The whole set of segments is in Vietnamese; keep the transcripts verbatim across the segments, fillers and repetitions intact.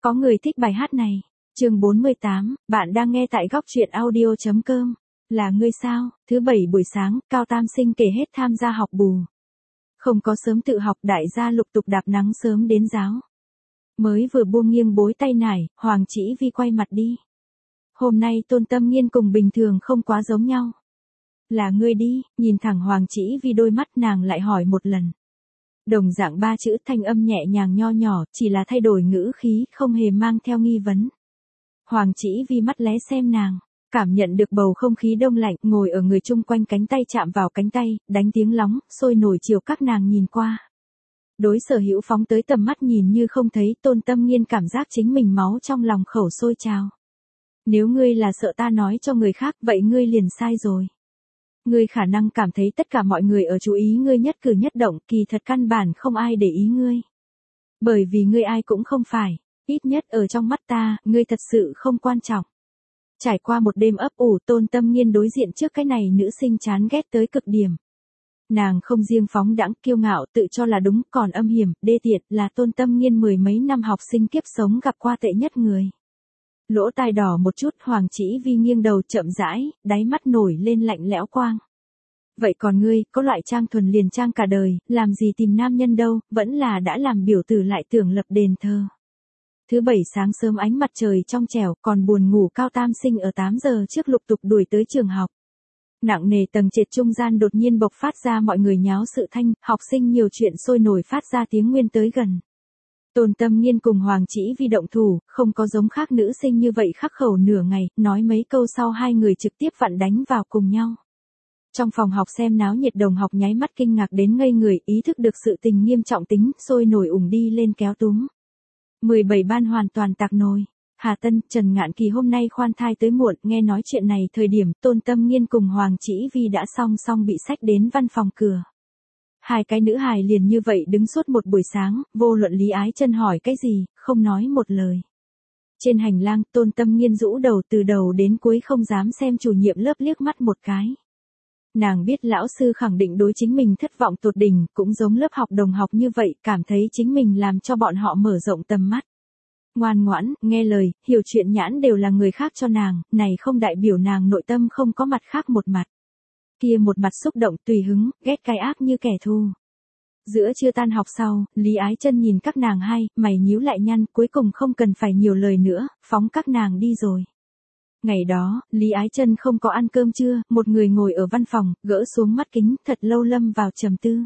Có người thích bài hát này. Chương bốn mươi tám, bạn đang nghe tại góc truyện audio chấm com. Là ngươi sao? Thứ bảy buổi sáng, Cao Tam Sinh kể hết tham gia học bù. Không có sớm tự học, đại gia lục tục đạp nắng sớm đến giáo. Mới vừa buông nghiêng bối tay nải, Hoàng Chỉ Vi quay mặt đi. Hôm nay Tôn Tâm Nghiên cùng bình thường không quá giống nhau. Là ngươi đi, nhìn thẳng Hoàng Chỉ Vi đôi mắt, nàng lại hỏi một lần. Đồng dạng ba chữ, thanh âm nhẹ nhàng nho nhỏ, chỉ là thay đổi ngữ khí, không hề mang theo nghi vấn. Hoàng Chỉ Vi mắt lé xem nàng, cảm nhận được bầu không khí đông lạnh, ngồi ở người chung quanh, cánh tay chạm vào cánh tay, đánh tiếng lóng, sôi nổi chiều các nàng nhìn qua. Đối Sở Hữu phóng tới tầm mắt nhìn như không thấy, Tôn Tâm Nghiên cảm giác chính mình máu trong lòng khẩu sôi trào. Nếu ngươi là sợ ta nói cho người khác, vậy ngươi liền sai rồi. Ngươi khả năng cảm thấy tất cả mọi người ở chú ý ngươi nhất cử nhất động, kỳ thật căn bản không ai để ý ngươi. Bởi vì ngươi ai cũng không phải, ít nhất ở trong mắt ta, ngươi thật sự không quan trọng. Trải qua một đêm ấp ủ, Tôn Tâm Nghiên đối diện trước cái này nữ sinh chán ghét tới cực điểm. Nàng không riêng phóng đãng, kiêu ngạo, tự cho là đúng, còn âm hiểm, đê tiện, là Tôn Tâm Nghiên mười mấy năm học sinh kiếp sống gặp qua tệ nhất người. Lỗ tai đỏ một chút, Hoàng Chỉ Vi nghiêng đầu chậm rãi, đáy mắt nổi lên lạnh lẽo quang. Vậy còn ngươi, có loại trang thuần liền trang cả đời, làm gì tìm nam nhân đâu, vẫn là đã làm biểu tử lại tưởng lập đền thờ. Thứ bảy sáng sớm ánh mặt trời trong trẻo, còn buồn ngủ Cao Tam Sinh ở tám giờ trước lục tục đuổi tới trường học. Nặng nề tầng trệt trung gian đột nhiên bộc phát ra mọi người nháo sự thanh, học sinh nhiều chuyện sôi nổi phát ra tiếng nguyên tới gần. Tôn Tâm Nghiên cùng Hoàng Chỉ Vi động thủ, không có giống khác nữ sinh như vậy khắc khẩu nửa ngày, nói mấy câu sau hai người trực tiếp vặn đánh vào cùng nhau. Trong phòng học xem náo nhiệt đồng học nháy mắt kinh ngạc đến ngây người, ý thức được sự tình nghiêm trọng tính, sôi nổi ủng đi lên kéo túm. mười bảy ban hoàn toàn tạc nồi. Hà Tân, Trần Ngạn Kỳ hôm nay khoan thai tới muộn, nghe nói chuyện này thời điểm Tôn Tâm Nghiên cùng Hoàng Chỉ Vi đã song song bị xách đến văn phòng cửa. Hai cái nữ hài liền như vậy đứng suốt một buổi sáng, vô luận Lý Ái Chân hỏi cái gì, không nói một lời. Trên hành lang, Tôn Tâm Nghiên rũ đầu từ đầu đến cuối không dám xem chủ nhiệm lớp liếc mắt một cái. Nàng biết lão sư khẳng định đối chính mình thất vọng tột đỉnh, cũng giống lớp học đồng học như vậy, cảm thấy chính mình làm cho bọn họ mở rộng tầm mắt. Ngoan ngoãn, nghe lời, hiểu chuyện nhãn đều là người khác cho nàng, này không đại biểu nàng nội tâm không có mặt khác một mặt. Kia một mặt xúc động, tùy hứng, ghét cái ác như kẻ thù. Giữa trưa tan học sau, Lý Ái Chân nhìn các nàng hai, mày nhíu lại nhăn, cuối cùng không cần phải nhiều lời nữa, phóng các nàng đi rồi. Ngày đó, Lý Ái Chân không có ăn cơm trưa, một người ngồi ở văn phòng, gỡ xuống mắt kính, thật lâu lâm vào trầm tư.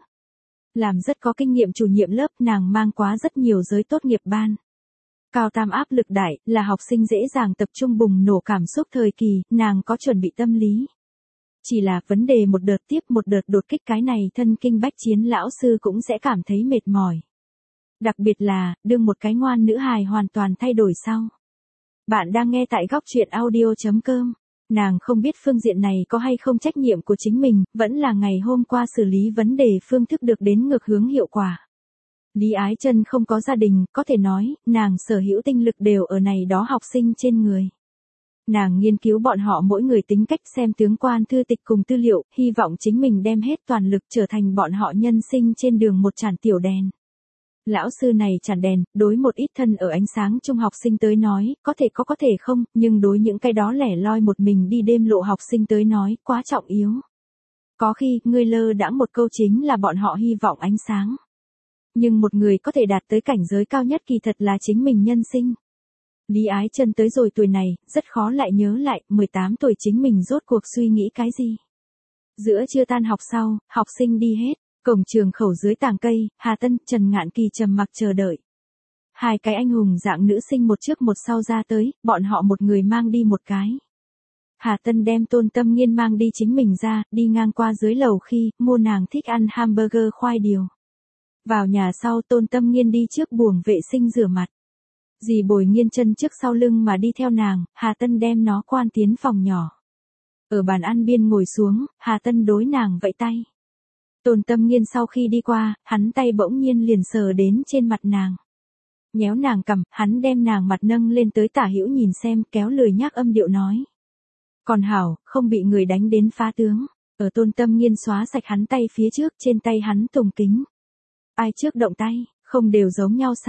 Làm rất có kinh nghiệm chủ nhiệm lớp, nàng mang quá rất nhiều giới tốt nghiệp ban. Cao tam áp lực đại, là học sinh dễ dàng tập trung bùng nổ cảm xúc thời kỳ, nàng có chuẩn bị tâm lý. Chỉ là vấn đề một đợt tiếp một đợt đột kích, cái này thân kinh bách chiến lão sư cũng sẽ cảm thấy mệt mỏi. Đặc biệt là, đương một cái ngoan nữ hài hoàn toàn thay đổi sau. Bạn đang nghe tại góc truyện audio chấm com. Nàng không biết phương diện này có hay không trách nhiệm của chính mình, vẫn là ngày hôm qua xử lý vấn đề phương thức được đến ngược hướng hiệu quả. Lý Ái Chân không có gia đình, có thể nói, nàng sở hữu tinh lực đều ở này đó học sinh trên người. Nàng nghiên cứu bọn họ mỗi người tính cách, xem tướng quan thư tịch cùng tư liệu, hy vọng chính mình đem hết toàn lực trở thành bọn họ nhân sinh trên đường một chản tiểu đèn. Lão sư này chản đèn, đối một ít thân ở ánh sáng trung học sinh tới nói, có thể có có thể không, nhưng đối những cái đó lẻ loi một mình đi đêm lộ học sinh tới nói, quá trọng yếu. Có khi, ngươi lơ đãng một câu chính là bọn họ hy vọng ánh sáng. Nhưng một người có thể đạt tới cảnh giới cao nhất kỳ thật là chính mình nhân sinh. Lý Ái Chân tới rồi tuổi này, rất khó lại nhớ lại, mười tám tuổi chính mình rốt cuộc suy nghĩ cái gì. Giữa trưa tan học sau, học sinh đi hết, cổng trường khẩu dưới tàng cây, Hà Tân, Trần Ngạn Kỳ trầm mặc chờ đợi. Hai cái anh hùng dạng nữ sinh một trước một sau ra tới, bọn họ một người mang đi một cái. Hà Tân đem Tôn Tâm Nghiên mang đi chính mình ra, đi ngang qua dưới lầu khi, mua nàng thích ăn hamburger khoai điều. Vào nhà sau, Tôn Tâm Nghiên đi trước buồng vệ sinh rửa mặt. Dì Bồi Nghiên chân trước sau lưng mà đi theo nàng, Hà Tân đem nó quan tiến phòng nhỏ. Ở bàn ăn biên ngồi xuống, Hà Tân đối nàng vẫy tay. Tôn Tâm Nghiên sau khi đi qua, hắn tay bỗng nhiên liền sờ đến trên mặt nàng. Nhéo nàng cằm, hắn đem nàng mặt nâng lên tới tả hữu nhìn xem, kéo lười nhác âm điệu nói. Còn hảo, không bị người đánh đến phá tướng. Ở Tôn Tâm Nghiên xóa sạch hắn tay phía trước, trên tay hắn tùng kính. Ai trước động tay, không đều giống nhau sao?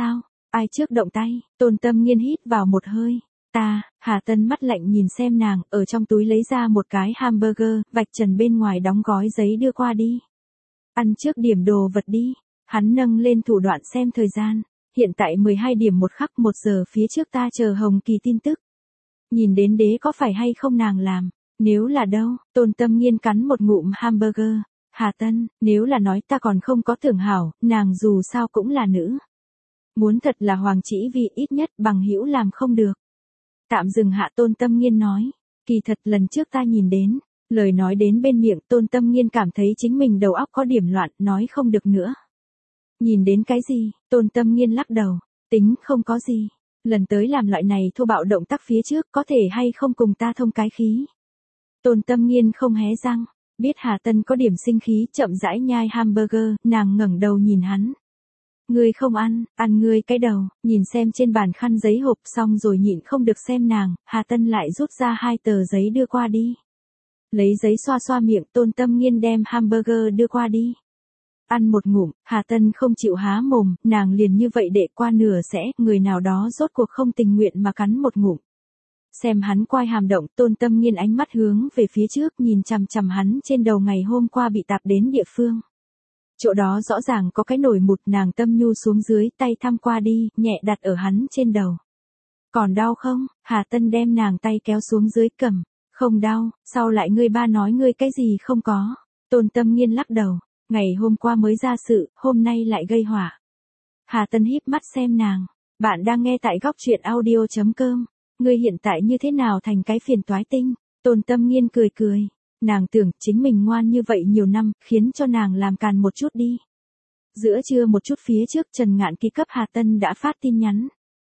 Ai trước động tay, Tôn Tâm Nghiên hít vào một hơi. Ta, Hà Tân mắt lạnh nhìn xem nàng, ở trong túi lấy ra một cái hamburger, vạch trần bên ngoài đóng gói giấy đưa qua đi. Ăn trước điểm đồ vật đi. Hắn nâng lên thủ đoạn xem thời gian. Hiện tại mười hai điểm một khắc một giờ phía trước ta chờ Hồng Kỳ tin tức. Nhìn đến đế có phải hay không nàng làm. Nếu là đâu, Tôn Tâm Nghiên cắn một ngụm hamburger. Hà Tân, nếu là nói ta còn không có tưởng hảo, nàng dù sao cũng là nữ. Muốn thật là Hoàng Chỉ Vi ít nhất bằng hữu làm không được. Tạm dừng hạ Tôn Tâm Nghiên nói. Kỳ thật lần trước ta nhìn đến. Lời nói đến bên miệng Tôn Tâm Nghiên cảm thấy chính mình đầu óc có điểm loạn, nói không được nữa. Nhìn đến cái gì, Tôn Tâm Nghiên lắc đầu. Tính không có gì. Lần tới làm loại này thô bạo động tác phía trước có thể hay không cùng ta thông cái khí. Tôn Tâm Nghiên không hé răng. Biết Hà Tân có điểm sinh khí chậm rãi nhai hamburger, nàng ngẩng đầu nhìn hắn. Ngươi không ăn, ăn ngươi cái đầu, nhìn xem trên bàn khăn giấy hộp xong rồi nhịn không được xem nàng, Hà Tân lại rút ra hai tờ giấy đưa qua đi. Lấy giấy xoa xoa miệng Tôn Tâm Nghiên đem hamburger đưa qua đi. Ăn một ngụm, Hà Tân không chịu há mồm, nàng liền như vậy để qua nửa sẽ, người nào đó rốt cuộc không tình nguyện mà cắn một ngụm. Xem hắn quai hàm động, Tôn Tâm Nghiên ánh mắt hướng về phía trước nhìn chằm chằm hắn trên đầu ngày hôm qua bị tạp đến địa phương. Chỗ đó rõ ràng có cái nổi mụt, nàng tâm nhu xuống dưới tay thăm qua đi, nhẹ đặt ở hắn trên đầu. Còn đau không? Hà Tân đem nàng tay kéo xuống dưới cầm. Không đau, sau lại ngươi ba nói ngươi cái gì không có. Tôn Tâm Nghiên lắc đầu. Ngày hôm qua mới ra sự, hôm nay lại gây họa. Hà Tân híp mắt xem nàng. Bạn đang nghe tại góc truyện audio chấm com. Ngươi hiện tại như thế nào thành cái phiền toái tinh? Tôn Tâm Nghiên cười cười. Nàng tưởng chính mình ngoan như vậy nhiều năm, khiến cho nàng làm càn một chút đi. Giữa trưa một chút phía trước Trần Ngạn Kỳ cấp Hà Tân đã phát tin nhắn.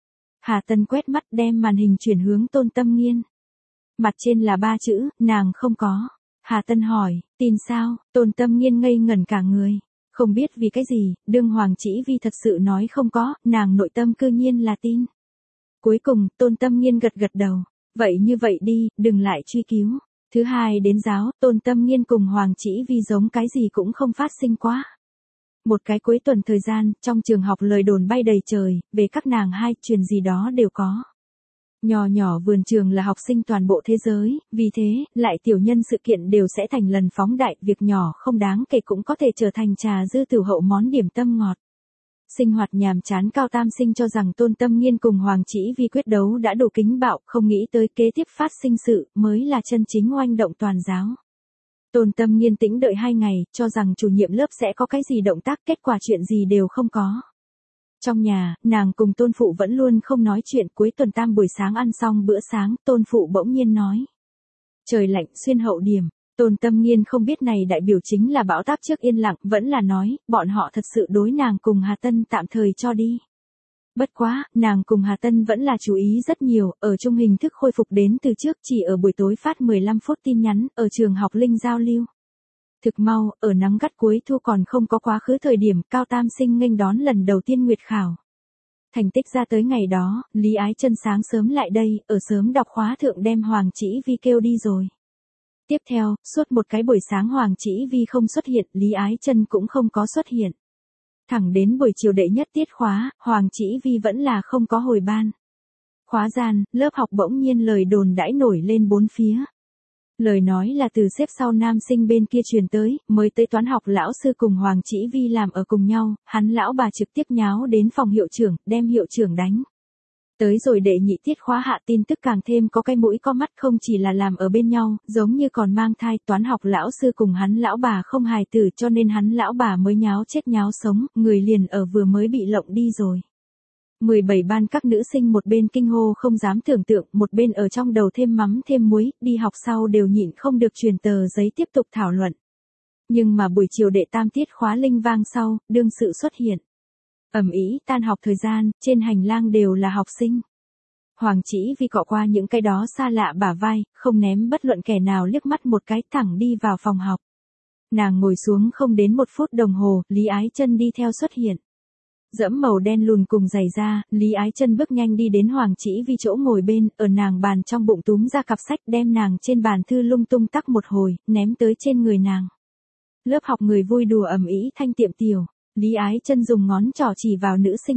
Hà Tân quét mắt đem màn hình chuyển hướng Tôn Tâm Nghiên. Mặt trên là ba chữ, nàng không có. Hà Tân hỏi, tin sao? Tôn Tâm Nghiên ngây ngẩn cả người. Không biết vì cái gì, đương Hoàng Chỉ Vi thật sự nói không có, nàng nội tâm cư nhiên là tin. Cuối cùng, Tôn Tâm Nghiên gật gật đầu. Vậy như vậy đi, đừng lại truy cứu. Thứ hai đến giáo, Tôn Tâm Nghiên cùng Hoàng Chỉ Vi giống cái gì cũng không phát sinh quá. Một cái cuối tuần thời gian, trong trường học lời đồn bay đầy trời, về các nàng hai, truyền gì đó đều có. Nhỏ nhỏ vườn trường là học sinh toàn bộ thế giới, vì thế, lại tiểu nhân sự kiện đều sẽ thành lần phóng đại, việc nhỏ không đáng kể cũng có thể trở thành trà dư tiểu hậu món điểm tâm ngọt. Sinh hoạt nhàm chán Cao Tam Sinh cho rằng Tôn Tâm Nghiên cùng Hoàng Chỉ Vi quyết đấu đã đủ kính bạo, không nghĩ tới kế tiếp phát sinh sự, mới là chân chính oanh động toàn giáo. Tôn Tâm Nghiên tĩnh đợi hai ngày, cho rằng chủ nhiệm lớp sẽ có cái gì động tác, kết quả chuyện gì đều không có. Trong nhà, nàng cùng Tôn Phụ vẫn luôn không nói chuyện, cuối tuần tam buổi sáng ăn xong bữa sáng, Tôn Phụ bỗng nhiên nói. Trời lạnh xuyên hậu điểm. Tôn Tâm Nghiên không biết này đại biểu chính là bão táp trước yên lặng, vẫn là nói, bọn họ thật sự đối nàng cùng Hà Tân tạm thời cho đi. Bất quá, nàng cùng Hà Tân vẫn là chú ý rất nhiều, ở chung hình thức khôi phục đến từ trước chỉ ở buổi tối phát mười lăm phút tin nhắn, ở trường học Linh giao lưu. Thực mau, ở nắng gắt cuối thu còn không có quá khứ thời điểm, Cao Tam Sinh nghênh đón lần đầu tiên nguyệt khảo. Thành tích ra tới ngày đó, Lý Ái Chân sáng sớm lại đây, ở sớm đọc khóa thượng đem Hoàng Chỉ Vi kêu đi rồi. Tiếp theo, suốt một cái buổi sáng Hoàng Chỉ Vi không xuất hiện, Lý Ái Chân cũng không có xuất hiện. Thẳng đến buổi chiều đệ nhất tiết khóa, Hoàng Chỉ Vi vẫn là không có hồi ban. Khóa gian, lớp học bỗng nhiên lời đồn đãi nổi lên bốn phía. Lời nói là từ xếp sau nam sinh bên kia truyền tới, mới tới toán học lão sư cùng Hoàng Chỉ Vi làm ở cùng nhau, hắn lão bà trực tiếp nháo đến phòng hiệu trưởng, đem hiệu trưởng đánh. Tới rồi đệ nhị tiết khóa hạ tin tức càng thêm có cái mũi có mắt, không chỉ là làm ở bên nhau, giống như còn mang thai, toán học lão sư cùng hắn lão bà không hài tử cho nên hắn lão bà mới nháo chết nháo sống, người liền ở vừa mới bị lộng đi rồi. mười bảy ban các nữ sinh một bên kinh hô không dám tưởng tượng, một bên ở trong đầu thêm mắm thêm muối, đi học sau đều nhịn không được truyền tờ giấy tiếp tục thảo luận. Nhưng mà buổi chiều đệ tam tiết khóa linh vang sau, đương sự xuất hiện. Ầm ĩ, tan học thời gian, trên hành lang đều là học sinh. Hoàng Chỉ Vi cọ qua những cái đó xa lạ bả vai, không ném bất luận kẻ nào liếc mắt một cái, thẳng đi vào phòng học. Nàng ngồi xuống không đến một phút đồng hồ, Lý Ái Chân đi theo xuất hiện. Dẫm màu đen lùn cùng giày da, Lý Ái Chân bước nhanh đi đến Hoàng Chỉ Vi chỗ ngồi bên, ở nàng bàn trong bụng túm ra cặp sách, đem nàng trên bàn thư lung tung tắc một hồi, ném tới trên người nàng. Lớp học người vui đùa ầm ĩ thanh tiệm tiểu. Lý Ái Chân dùng ngón trỏ chỉ vào nữ sinh mặt,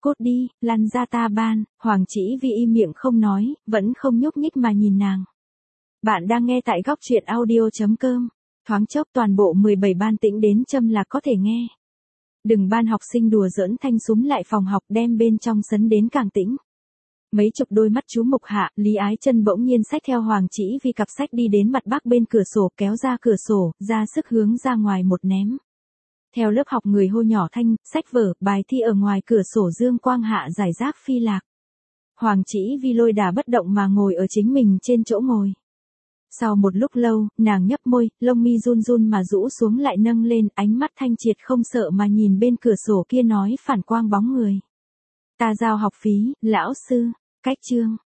Cút đi, lăn ra ta ban, Hoàng Chỉ Vi im miệng không nói, vẫn không nhúc nhích mà nhìn nàng. Bạn đang nghe tại góc truyện audio.com. Thoáng chốc toàn bộ mười bảy ban tĩnh đến châm là có thể nghe. Đừng ban học sinh đùa giỡn thanh súng lại phòng học đem bên trong sấn đến càng tĩnh. Mấy chục đôi mắt chú mục hạ, Lý Ái Chân bỗng nhiên xách theo Hoàng Chỉ Vi cặp sách đi đến mặt bắc bên cửa sổ, kéo ra cửa sổ, ra sức hướng ra ngoài một ném. Theo lớp học người hô nhỏ thanh, sách vở, bài thi ở ngoài cửa sổ dương quang hạ giải rác phi lạc. Hoàng Chỉ Vi lôi đà bất động mà ngồi ở chính mình trên chỗ ngồi. Sau một lúc lâu, nàng nhấp môi, lông mi run run mà rũ xuống lại nâng lên, ánh mắt thanh triệt không sợ mà nhìn bên cửa sổ kia nói phản quang bóng người. Ta giao học phí, lão sư, cách chương,